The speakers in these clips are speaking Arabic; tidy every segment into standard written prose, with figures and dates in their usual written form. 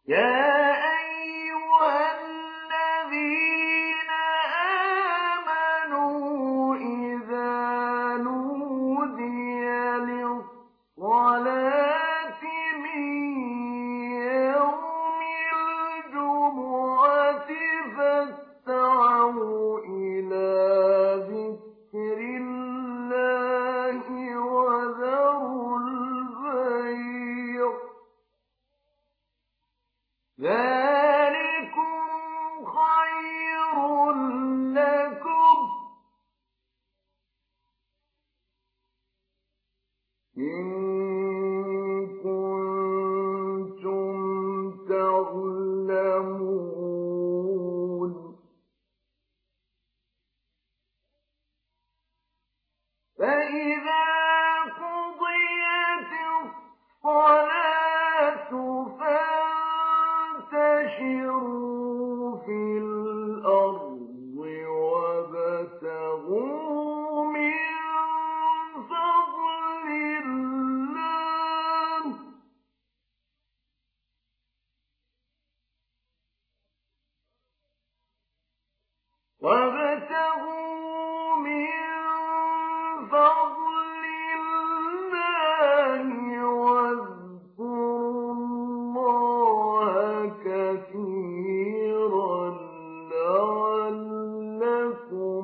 يا أيها الذين آمنوا إذا نودي للصلاة من يوم الجمعة فاسعوا إلى ذكر الله وذروا البيع ذلكم خير لكم إن كنتم تعلمون فإذا قضيت الصلاة فانتشروا في الأرض وابتغوا من فضل الله واذكروا الله كثيرا لعلكم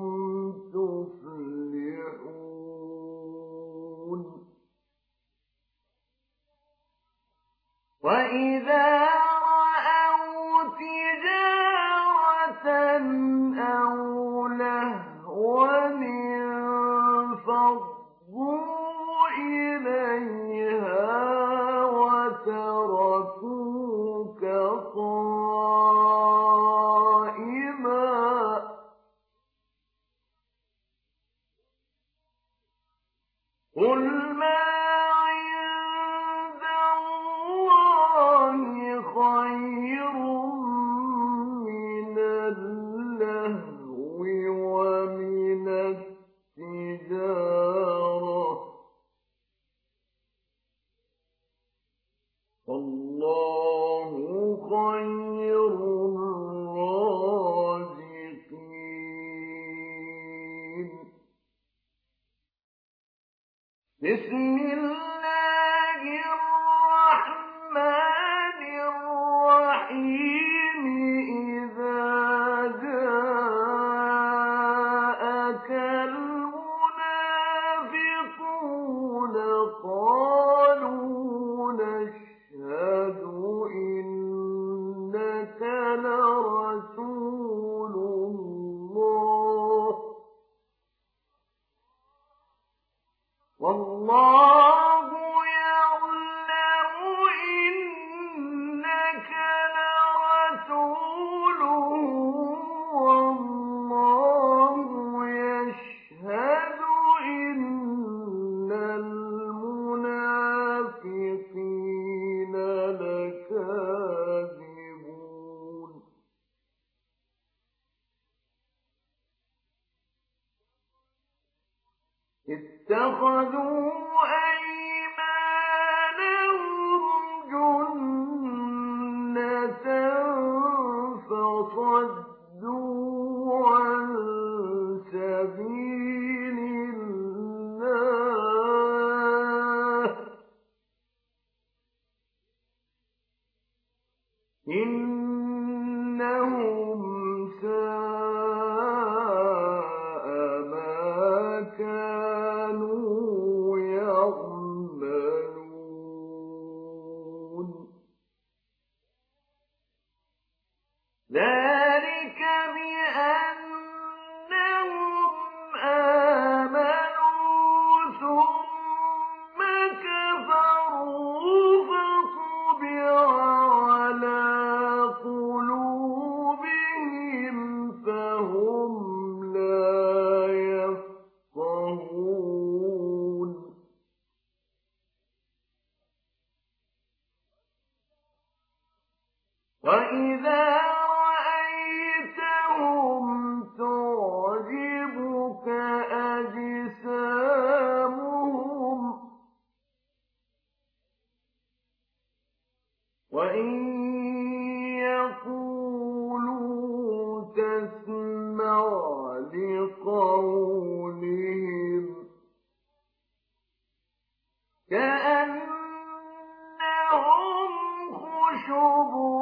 تفلحون وإذا رأوا تجارة أو لهوا انفضوا إليها وتركوك قائما قل ما عند الله خير من اللهو ومن التجارة والله خير الرازقين بسم الله الرحمن الرحيم إذا جاءك المنافقون قالوا نشهد إنك لرسول الله والله يعلم إنك لرسوله والله يشهد إن المنافقين لكاذبون اتخذوا أيمانهم جنة فصدوا عن سبيل الله إنهم ساء ما كانوا يعملون ذلك بأنهم آمنوا ثم كفروا فطبع على قلوبهم فهم لا يفقهون وإذا رأيتهم تعجبك أجسامهم وإن يقولوا تسمع لقولهم كأنهم خشب